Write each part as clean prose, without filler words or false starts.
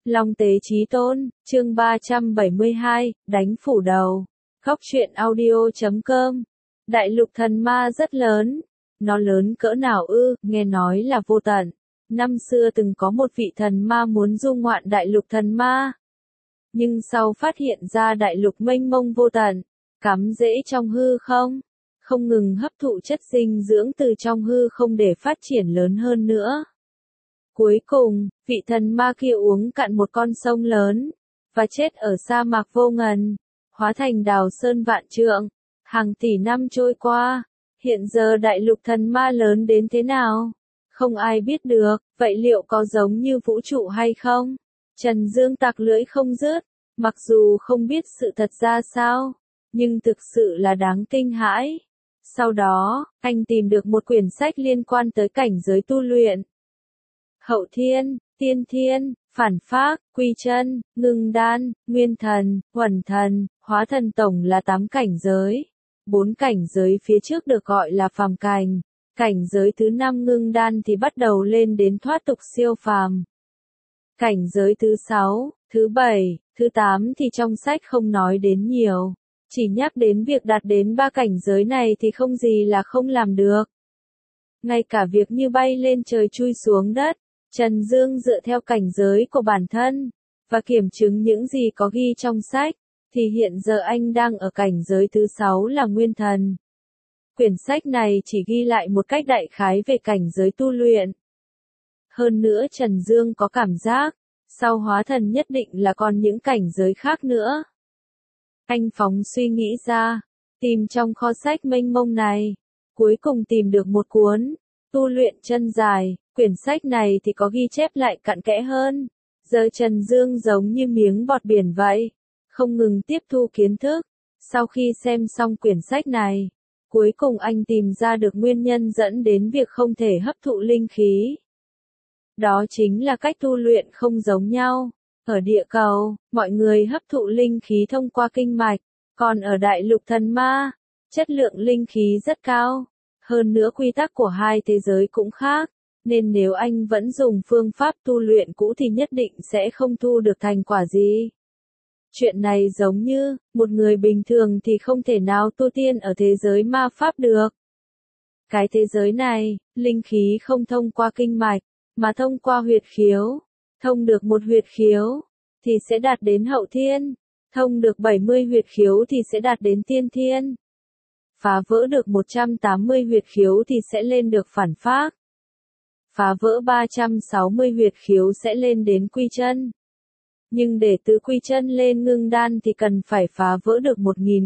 Long Tế Chí Tôn, chương 372, đánh phủ đầu. Góc truyện audio.com. Đại lục thần ma rất lớn. Nó lớn cỡ nào ư, nghe nói là vô tận. Năm xưa từng có một vị thần ma muốn du ngoạn đại lục thần ma. Nhưng sau phát hiện ra đại lục mênh mông vô tận, cắm rễ trong hư không, không ngừng hấp thụ chất dinh dưỡng từ trong hư không để phát triển lớn hơn nữa. Cuối cùng, vị thần ma kia uống cạn một con sông lớn, và chết ở sa mạc vô ngần, hóa thành đào sơn vạn trượng. Hàng tỷ năm trôi qua, hiện giờ đại lục thần ma lớn đến thế nào? Không ai biết được, vậy liệu có giống như vũ trụ hay không? Trần Dương tặc lưỡi không dứt, mặc dù không biết sự thật ra sao, nhưng thực sự là đáng kinh hãi. Sau đó, anh tìm được một quyển sách liên quan tới cảnh giới tu luyện. Hậu thiên, tiên thiên, phản phác, quy chân, ngưng đan, nguyên thần, huẩn thần, hóa thần tổng là 8 cảnh giới. 4 cảnh giới phía trước được gọi là phàm cảnh. Cảnh giới thứ 5 ngưng đan thì bắt đầu lên đến thoát tục siêu phàm. Cảnh giới thứ 6, thứ 7, thứ 8 thì trong sách không nói đến nhiều. Chỉ nhắc đến việc đạt đến 3 cảnh giới này thì không gì là không làm được. Ngay cả việc như bay lên trời chui xuống đất, Trần Dương dựa theo cảnh giới của bản thân, và kiểm chứng những gì có ghi trong sách, thì hiện giờ anh đang ở cảnh giới thứ 6 là nguyên thần. Quyển sách này chỉ ghi lại một cách đại khái về cảnh giới tu luyện. Hơn nữa Trần Dương có cảm giác, sau hóa thần nhất định là còn những cảnh giới khác nữa. Anh phóng suy nghĩ ra, tìm trong kho sách mênh mông này, cuối cùng tìm được một cuốn, Tu luyện chân dài. Quyển sách này thì có ghi chép lại cặn kẽ hơn. Giờ Trần Dương giống như miếng bọt biển vậy, không ngừng tiếp thu kiến thức. Sau khi xem xong quyển sách này, cuối cùng anh tìm ra được nguyên nhân dẫn đến việc không thể hấp thụ linh khí. Đó chính là cách tu luyện không giống nhau. Ở địa cầu, mọi người hấp thụ linh khí thông qua kinh mạch, còn ở đại lục thần ma, chất lượng linh khí rất cao. Hơn nữa quy tắc của hai thế giới cũng khác, nên nếu anh vẫn dùng phương pháp tu luyện cũ thì nhất định sẽ không thu được thành quả gì. Chuyện này giống như, một người bình thường thì không thể nào tu tiên ở thế giới ma pháp được. Cái thế giới này, linh khí không thông qua kinh mạch, mà thông qua huyệt khiếu. Thông được một huyệt khiếu, thì sẽ đạt đến hậu thiên. Thông được 70 huyệt khiếu thì sẽ đạt đến tiên thiên. Phá vỡ được 180 huyệt khiếu thì sẽ lên được phản phác. Phá vỡ 360 huyệt khiếu sẽ lên đến quy chân. Nhưng để từ quy chân lên ngưng đan thì cần phải phá vỡ được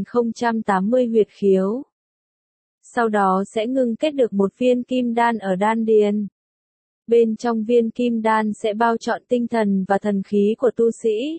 1080 huyệt khiếu. Sau đó sẽ ngưng kết được một viên kim đan ở đan điền. Bên trong viên kim đan sẽ bao trọn tinh thần và thần khí của tu sĩ.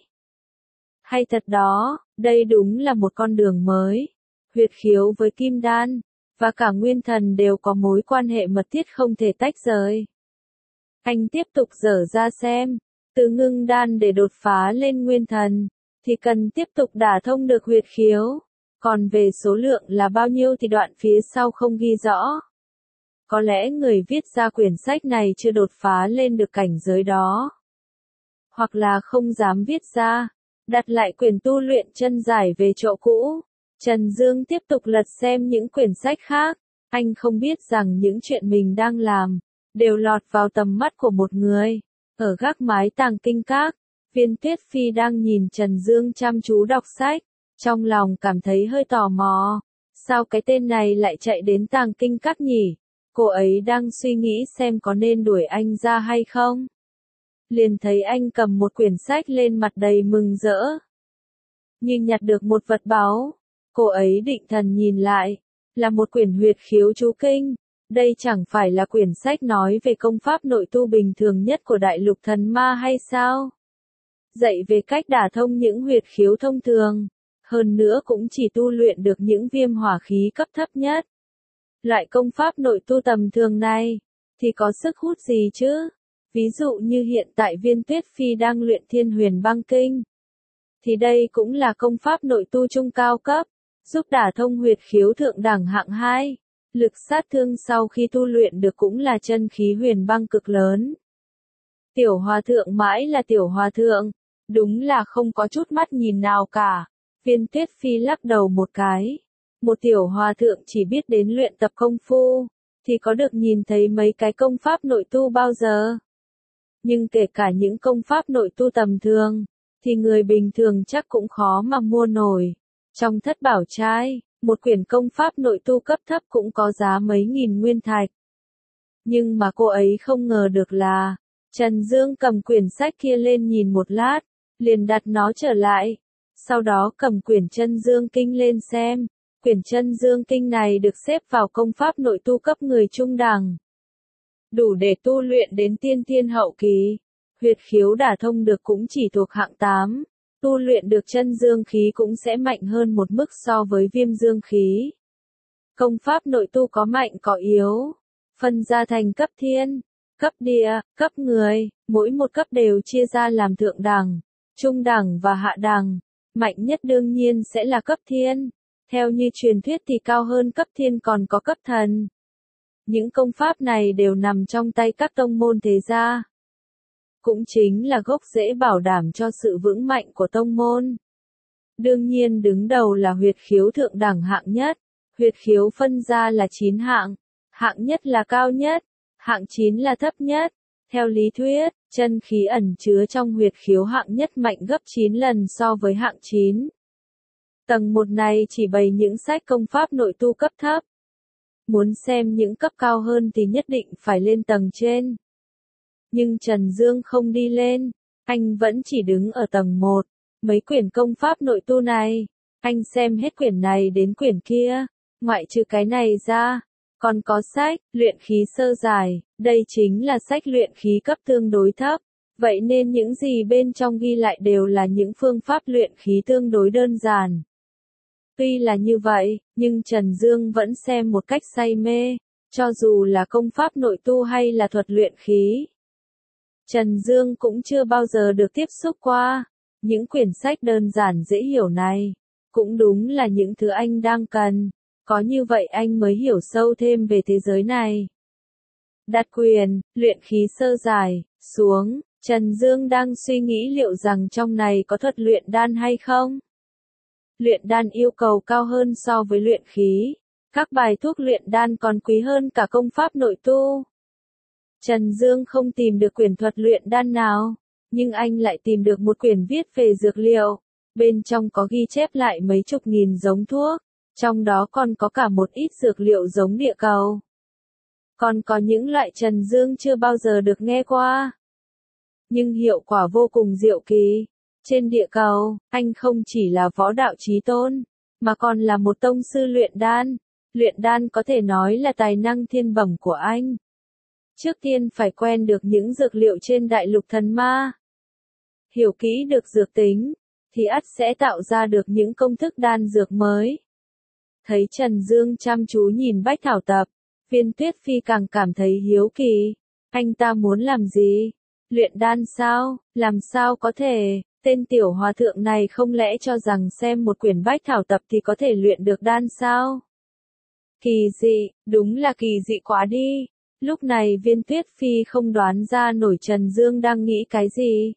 Hay thật đó, đây đúng là một con đường mới. Huyệt khiếu với kim đan, và cả nguyên thần đều có mối quan hệ mật thiết không thể tách rời. Anh tiếp tục dở ra xem, từ ngưng đan để đột phá lên nguyên thần, thì cần tiếp tục đả thông được huyệt khiếu. Còn về số lượng là bao nhiêu thì đoạn phía sau không ghi rõ. Có lẽ người viết ra quyển sách này chưa đột phá lên được cảnh giới đó. Hoặc là không dám viết ra, đặt lại quyển tu luyện chân giải về chỗ cũ. Trần Dương tiếp tục lật xem những quyển sách khác. Anh không biết rằng những chuyện mình đang làm, đều lọt vào tầm mắt của một người. Ở gác mái tàng kinh các, Viên Tuyết Phi đang nhìn Trần Dương chăm chú đọc sách. Trong lòng cảm thấy hơi tò mò. Sao cái tên này lại chạy đến tàng kinh các nhỉ? Cô ấy đang suy nghĩ xem có nên đuổi anh ra hay không. Liền thấy anh cầm một quyển sách lên mặt đầy mừng rỡ. Như nhặt được một vật báu. Cô ấy định thần nhìn lại. Là một quyển huyệt khiếu chú kinh. Đây chẳng phải là quyển sách nói về công pháp nội tu bình thường nhất của đại lục thần ma hay sao? Dạy về cách đả thông những huyệt khiếu thông thường. Hơn nữa cũng chỉ tu luyện được những viêm hỏa khí cấp thấp nhất. Loại công pháp nội tu tầm thường này, thì có sức hút gì chứ? Ví dụ như hiện tại Viên Tuyết Phi đang luyện Thiên Huyền Băng Kinh. Thì đây cũng là công pháp nội tu trung cao cấp, giúp đả thông huyệt khiếu thượng đẳng hạng 2. Lực sát thương sau khi tu luyện được cũng là chân khí huyền băng cực lớn. Tiểu hòa thượng mãi là tiểu hòa thượng, đúng là không có chút mắt nhìn nào cả. Viên Tuyết Phi lắc đầu một cái. Một tiểu hòa thượng chỉ biết đến luyện tập công phu, thì có được nhìn thấy mấy cái công pháp nội tu bao giờ. Nhưng kể cả những công pháp nội tu tầm thường, thì người bình thường chắc cũng khó mà mua nổi. Trong thất bảo trai, một quyển công pháp nội tu cấp thấp cũng có giá mấy nghìn nguyên thạch. Nhưng mà cô ấy không ngờ được là, Trần Dương cầm quyển sách kia lên nhìn một lát, liền đặt nó trở lại. Sau đó cầm quyển Chân Dương Kinh lên xem. Quyển Chân Dương Kinh này được xếp vào công pháp nội tu cấp người trung đẳng. Đủ để tu luyện đến tiên thiên hậu kỳ. Huyệt khiếu đả thông được cũng chỉ thuộc hạng 8. Tu luyện được chân dương khí cũng sẽ mạnh hơn một mức so với viêm dương khí. Công pháp nội tu có mạnh có yếu. Phân ra thành cấp thiên, cấp địa, cấp người, mỗi một cấp đều chia ra làm thượng đẳng, trung đẳng và hạ đẳng. Mạnh nhất đương nhiên sẽ là cấp thiên. Theo như truyền thuyết thì cao hơn cấp thiên còn có cấp thần. Những công pháp này đều nằm trong tay các tông môn thế gia. Cũng chính là gốc rễ bảo đảm cho sự vững mạnh của tông môn. Đương nhiên đứng đầu là huyệt khiếu thượng đẳng hạng nhất. Huyệt khiếu phân ra là 9 hạng. Hạng nhất là cao nhất, hạng 9 là thấp nhất. Theo lý thuyết, chân khí ẩn chứa trong huyệt khiếu hạng nhất mạnh gấp 9 lần so với hạng 9. Tầng 1 này chỉ bày những sách công pháp nội tu cấp thấp. Muốn xem những cấp cao hơn thì nhất định phải lên tầng trên. Nhưng Trần Dương không đi lên, anh vẫn chỉ đứng ở tầng 1. Mấy quyển công pháp nội tu này, anh xem hết quyển này đến quyển kia, ngoại trừ cái này ra, còn có sách, luyện khí sơ giải, đây chính là sách luyện khí cấp tương đối thấp. Vậy nên những gì bên trong ghi lại đều là những phương pháp luyện khí tương đối đơn giản. Tuy là như vậy, nhưng Trần Dương vẫn xem một cách say mê, cho dù là công pháp nội tu hay là thuật luyện khí. Trần Dương cũng chưa bao giờ được tiếp xúc qua. Những quyển sách đơn giản dễ hiểu này, cũng đúng là những thứ anh đang cần. Có như vậy anh mới hiểu sâu thêm về thế giới này. Đặt quyền, luyện khí sơ giải, xuống, Trần Dương đang suy nghĩ liệu rằng trong này có thuật luyện đan hay không. Luyện đan yêu cầu cao hơn so với luyện khí. Các bài thuốc luyện đan còn quý hơn cả công pháp nội tu. Trần Dương không tìm được quyển thuật luyện đan nào, nhưng anh lại tìm được một quyển viết về dược liệu. Bên trong có ghi chép lại mấy chục nghìn giống thuốc, trong đó còn có cả một ít dược liệu giống địa cầu. Còn có những loại Trần Dương chưa bao giờ được nghe qua. Nhưng hiệu quả vô cùng diệu kỳ. Trên địa cầu, anh không chỉ là võ đạo chí tôn, mà còn là một tông sư luyện đan. Luyện đan có thể nói là tài năng thiên bẩm của anh. Trước tiên phải quen được những dược liệu trên đại lục thần ma. Hiểu kỹ được dược tính, thì ắt sẽ tạo ra được những công thức đan dược mới. Thấy Trần Dương chăm chú nhìn bách thảo tập, Viên Tuyết Phi càng cảm thấy hiếu kỳ. Anh ta muốn làm gì? Luyện đan sao? Làm sao có thể? Tên tiểu hòa thượng này không lẽ cho rằng xem một quyển bách thảo tập thì có thể luyện được đan sao? Kỳ dị, đúng là kỳ dị quá đi. Lúc này Viên Tuyết Phi không đoán ra nổi Trần Dương đang nghĩ cái gì.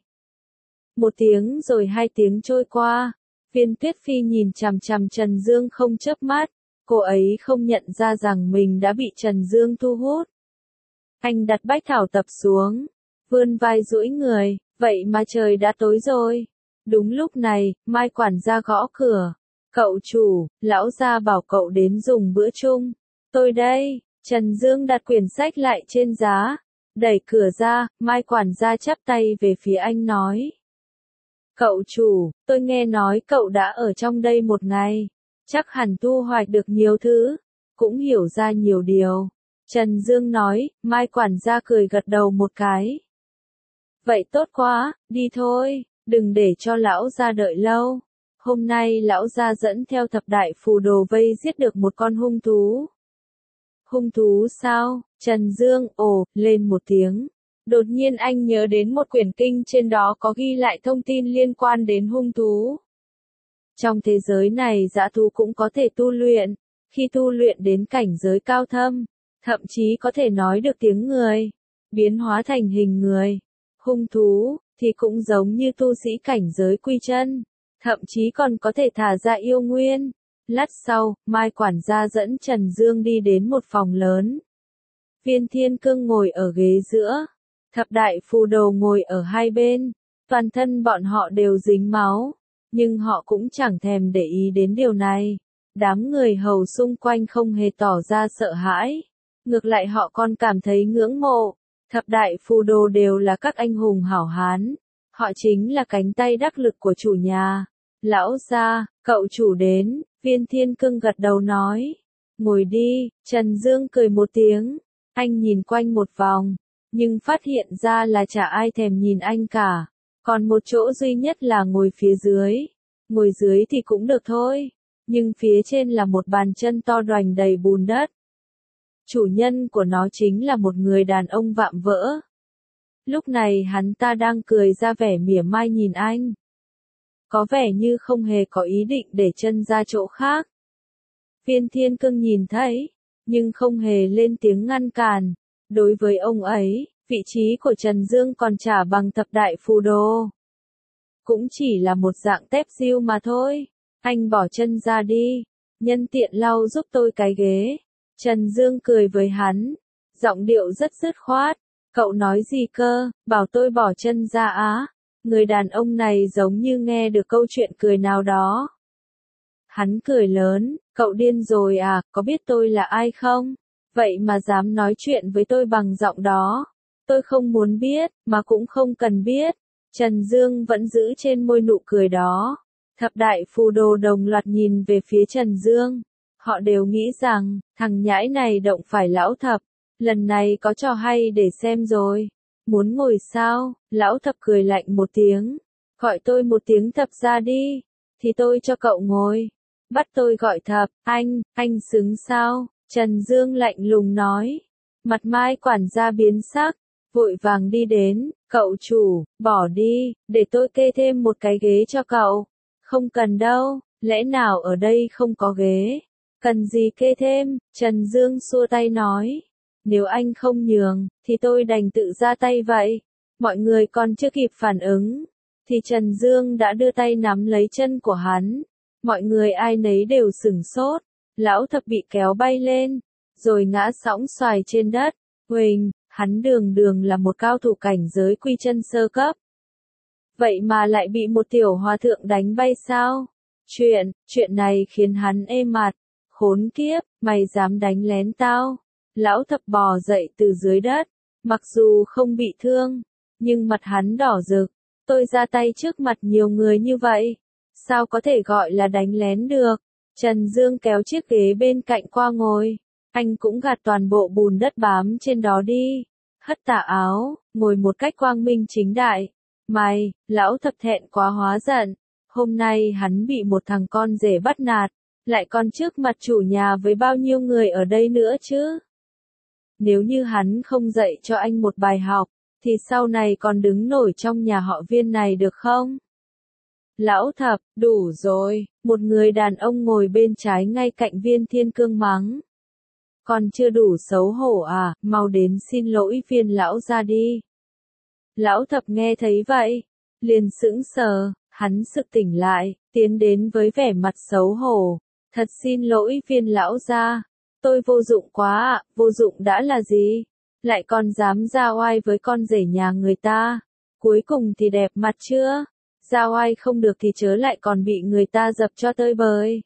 1 tiếng rồi 2 tiếng trôi qua. Viên Tuyết Phi nhìn chằm chằm Trần Dương không chớp mắt. Cô ấy không nhận ra rằng mình đã bị Trần Dương thu hút. Anh đặt bách thảo tập xuống, vươn vai duỗi người, vậy mà trời đã tối rồi. Đúng lúc này, Mai quản gia gõ cửa. Cậu chủ, lão gia bảo cậu đến dùng bữa chung. Tôi đây. Trần Dương đặt quyển sách lại trên giá, đẩy cửa ra, Mai quản gia chắp tay về phía anh nói. Cậu chủ, tôi nghe nói cậu đã ở trong đây 1 ngày, chắc hẳn thu hoạch được nhiều thứ, cũng hiểu ra nhiều điều. Trần Dương nói, Mai quản gia cười gật đầu một cái. Vậy tốt quá, đi thôi, đừng để cho lão gia đợi lâu. Hôm nay lão gia dẫn theo thập đại phù đồ vây giết được một con hung thú. Hung thú sao? Trần Dương ồ lên một tiếng. Đột nhiên anh nhớ đến một quyển kinh trên đó có ghi lại thông tin liên quan đến hung thú. Trong thế giới này dã thú cũng có thể tu luyện. Khi tu luyện đến cảnh giới cao thâm, thậm chí có thể nói được tiếng người, biến hóa thành hình người. Hung thú, thì cũng giống như tu sĩ cảnh giới quy chân, thậm chí còn có thể thả ra yêu nguyên. Lát sau, Mai quản gia dẫn Trần Dương đi đến một phòng lớn. Viên Thiên Cương ngồi ở ghế giữa, thập đại phù đồ ngồi ở hai bên, toàn thân bọn họ đều dính máu, nhưng họ cũng chẳng thèm để ý đến điều này. Đám người hầu xung quanh không hề tỏ ra sợ hãi, ngược lại họ còn cảm thấy ngưỡng mộ. Thập đại phù đồ đều là các anh hùng hảo hán, họ chính là cánh tay đắc lực của chủ nhà. Lão gia, cậu chủ đến, Viên Thiên Cương gật đầu nói. Ngồi đi, Trần Dương cười một tiếng, anh nhìn quanh một vòng, nhưng phát hiện ra là chả ai thèm nhìn anh cả, còn một chỗ duy nhất là ngồi phía dưới. Ngồi dưới thì cũng được thôi, nhưng phía trên là một bàn chân to đoành đầy bùn đất. Chủ nhân của nó chính là một người đàn ông vạm vỡ. Lúc này hắn ta đang cười ra vẻ mỉa mai nhìn anh. Có vẻ như không hề có ý định để chân ra chỗ khác. Viên Thiên Cương nhìn thấy, nhưng không hề lên tiếng ngăn cản. Đối với ông ấy, vị trí của Trần Dương còn chả bằng thập đại phù đồ. Cũng chỉ là một dạng tép diêu mà thôi. Anh bỏ chân ra đi, nhân tiện lau giúp tôi cái ghế. Trần Dương cười với hắn, giọng điệu rất dứt khoát. Cậu nói gì cơ, bảo tôi bỏ chân ra á? Người đàn ông này giống như nghe được câu chuyện cười nào đó. Hắn cười lớn, cậu điên rồi à, có biết tôi là ai không? Vậy mà dám nói chuyện với tôi bằng giọng đó. Tôi không muốn biết, mà cũng không cần biết. Trần Dương vẫn giữ trên môi nụ cười đó. Thập đại phù đồ đồng loạt nhìn về phía Trần Dương. Họ đều nghĩ rằng, thằng nhãi này động phải lão thập. Lần này có trò hay để xem rồi. Muốn ngồi sao? Lão thập cười lạnh một tiếng. Gọi tôi một tiếng thập ra đi. Thì tôi cho cậu ngồi. Bắt tôi gọi thập, anh xứng sao? Trần Dương lạnh lùng nói. Mặt Mai quản gia biến sắc, vội vàng đi đến. Cậu chủ, bỏ đi, để tôi kê thêm một cái ghế cho cậu. Không cần đâu, lẽ nào ở đây không có ghế? Cần gì kê thêm? Trần Dương xua tay nói. Nếu anh không nhường, thì tôi đành tự ra tay vậy. Mọi người còn chưa kịp phản ứng, thì Trần Dương đã đưa tay nắm lấy chân của hắn. Mọi người ai nấy đều sửng sốt. Lão thập bị kéo bay lên, rồi ngã sõng xoài trên đất. Huỳnh, hắn đường đường là một cao thủ cảnh giới quy chân sơ cấp. Vậy mà lại bị một tiểu hòa thượng đánh bay sao? Chuyện này khiến hắn ê mặt. Khốn kiếp, mày dám đánh lén tao? Lão thập bò dậy từ dưới đất, mặc dù không bị thương, nhưng mặt hắn đỏ rực. Tôi ra tay trước mặt nhiều người như vậy, sao có thể gọi là đánh lén được? Trần Dương kéo chiếc ghế bên cạnh qua ngồi, anh cũng gạt toàn bộ bùn đất bám trên đó đi, hất tà áo, ngồi một cách quang minh chính đại. Lão thập thẹn quá hóa giận, hôm nay hắn bị một thằng con rể bắt nạt, lại còn trước mặt chủ nhà với bao nhiêu người ở đây nữa chứ? Nếu như hắn không dạy cho anh một bài học, thì sau này còn đứng nổi trong nhà họ Viên này được không? Lão thập, đủ rồi, một người đàn ông ngồi bên trái ngay cạnh Viên Thiên Cương mắng. Còn chưa đủ xấu hổ à, mau đến xin lỗi Viên lão ra đi. Lão thập nghe thấy vậy, liền sững sờ, hắn sực tỉnh lại, tiến đến với vẻ mặt xấu hổ. Thật xin lỗi Viên lão ra. Tôi vô dụng quá ạ, vô dụng đã là gì? Lại còn dám ra oai với con rể nhà người ta. Cuối cùng thì đẹp mặt chưa? Ra oai không được thì chớ lại còn bị người ta dập cho tơi bời.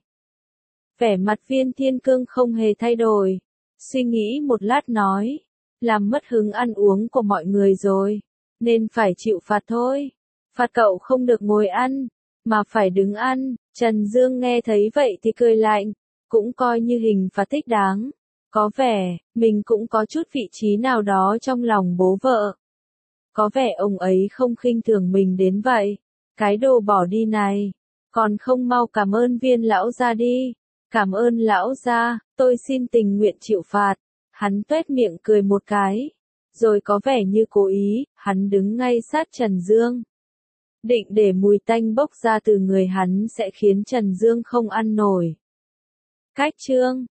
Vẻ mặt Viên Thiên Cương không hề thay đổi. Suy nghĩ một lát nói. Làm mất hứng ăn uống của mọi người rồi. Nên phải chịu phạt thôi. Phạt cậu không được ngồi ăn, mà phải đứng ăn. Trần Dương nghe thấy vậy thì cười lạnh. Cũng coi như hình phạt thích đáng. Có vẻ, mình cũng có chút vị trí nào đó trong lòng bố vợ. Có vẻ ông ấy không khinh thường mình đến vậy. Cái đồ bỏ đi này, còn không mau cảm ơn Viên lão gia đi. Cảm ơn lão gia, tôi xin tình nguyện chịu phạt. Hắn tuét miệng cười một cái. Rồi có vẻ như cố ý, hắn đứng ngay sát Trần Dương. Định để mùi tanh bốc ra từ người hắn sẽ khiến Trần Dương không ăn nổi. Cách chương